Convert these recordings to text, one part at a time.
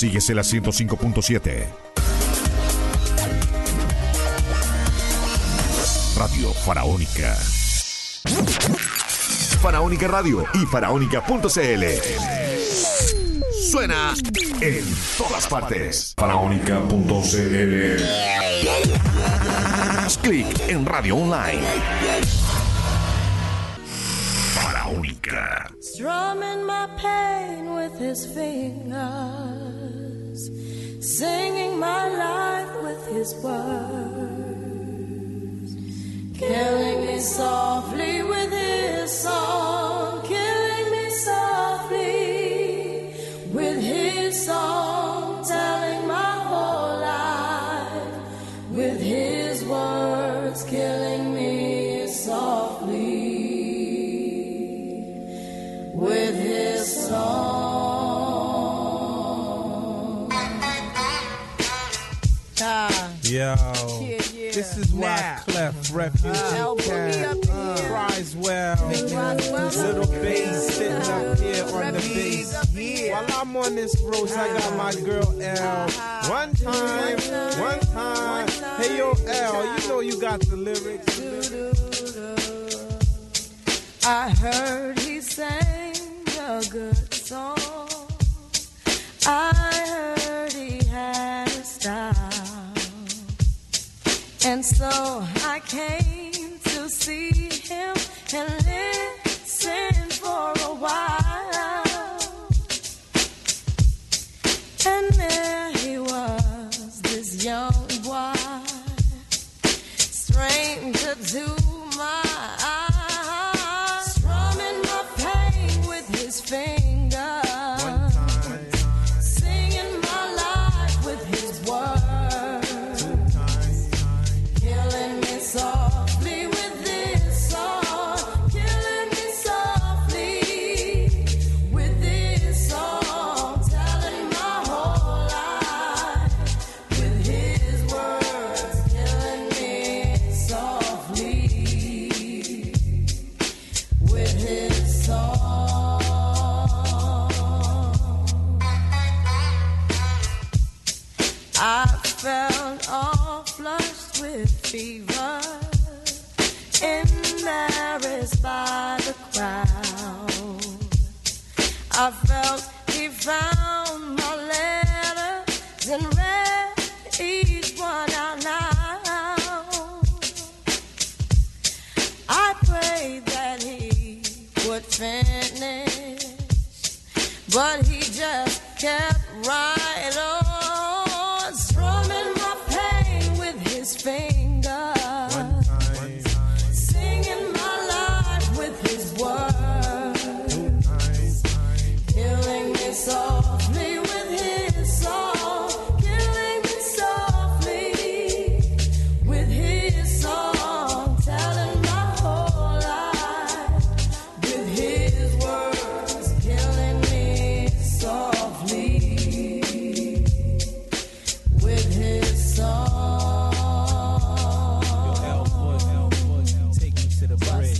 Sigues en la 105.7. Radio Faraónica. Faraónica Radio y faraónica.cl. Suena en todas partes. Faraónica.cl. Haz clic en Radio Online. Faraónica. Strumming my pain with his fingers, singing my life with his words, killing me softly with his song, killing me softly with his song, telling my whole life with his words, killing me softly with his song. Yo, this is why Clef Refugee cries well. Little bass sitting up here on the bass. While I'm on this roast, I got my girl L. One time. Hey yo L, you know you got the lyrics. I heard he sang a good song. I heard he had a style, and so I came to see him and listen for a while. And there he was, this young boy, stranger to my eyes, strumming my pain with his fingers, singing my life with his words, killing me softly with this song, killing me softly with this song, telling my whole life with his words, killing me softly with his song. I felt all flushed with fever, embarrassed by the crowd. I felt he found my letters and read each one out loud. I prayed that he would finish, but he just kept right on, strumming my pain with his fingers, singing my life with his words, killing me softly with his song, killing me softly with his song, telling my whole life with his words, killing me softly with his song. Take me to the bridge.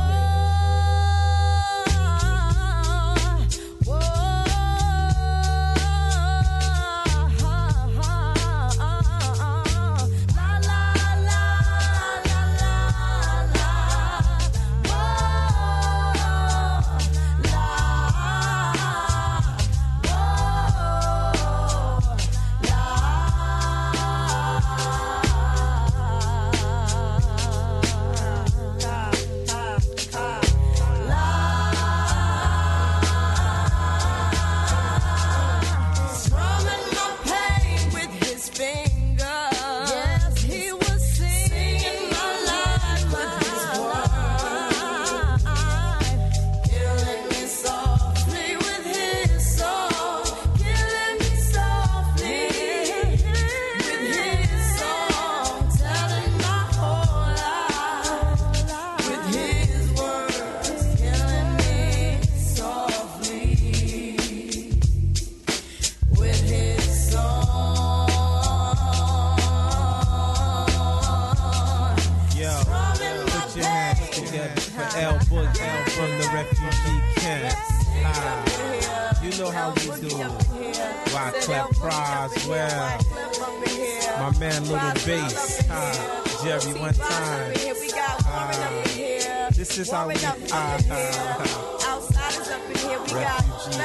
Strumming my pain with his fingers. Yes, he was singing my life with his words, killing me softly with his song, killing me softly with his song, telling my whole life with his words, killing me softly with his song. Yo, put your hands together for L Boogie from the refugee camp. You know how we do it. Wyclef Croswell. My man Little Bass. Jerry one time. This is how we outsiders up in here. We got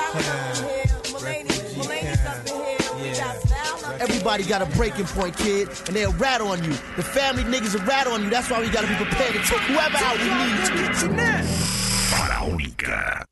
Mulaney's up in here. We got Sal. Everybody got a breaking point, kid, and they'll rat on you. The family niggas will rat on you. That's why we gotta be prepared to take whoever out we need to. Faraónica.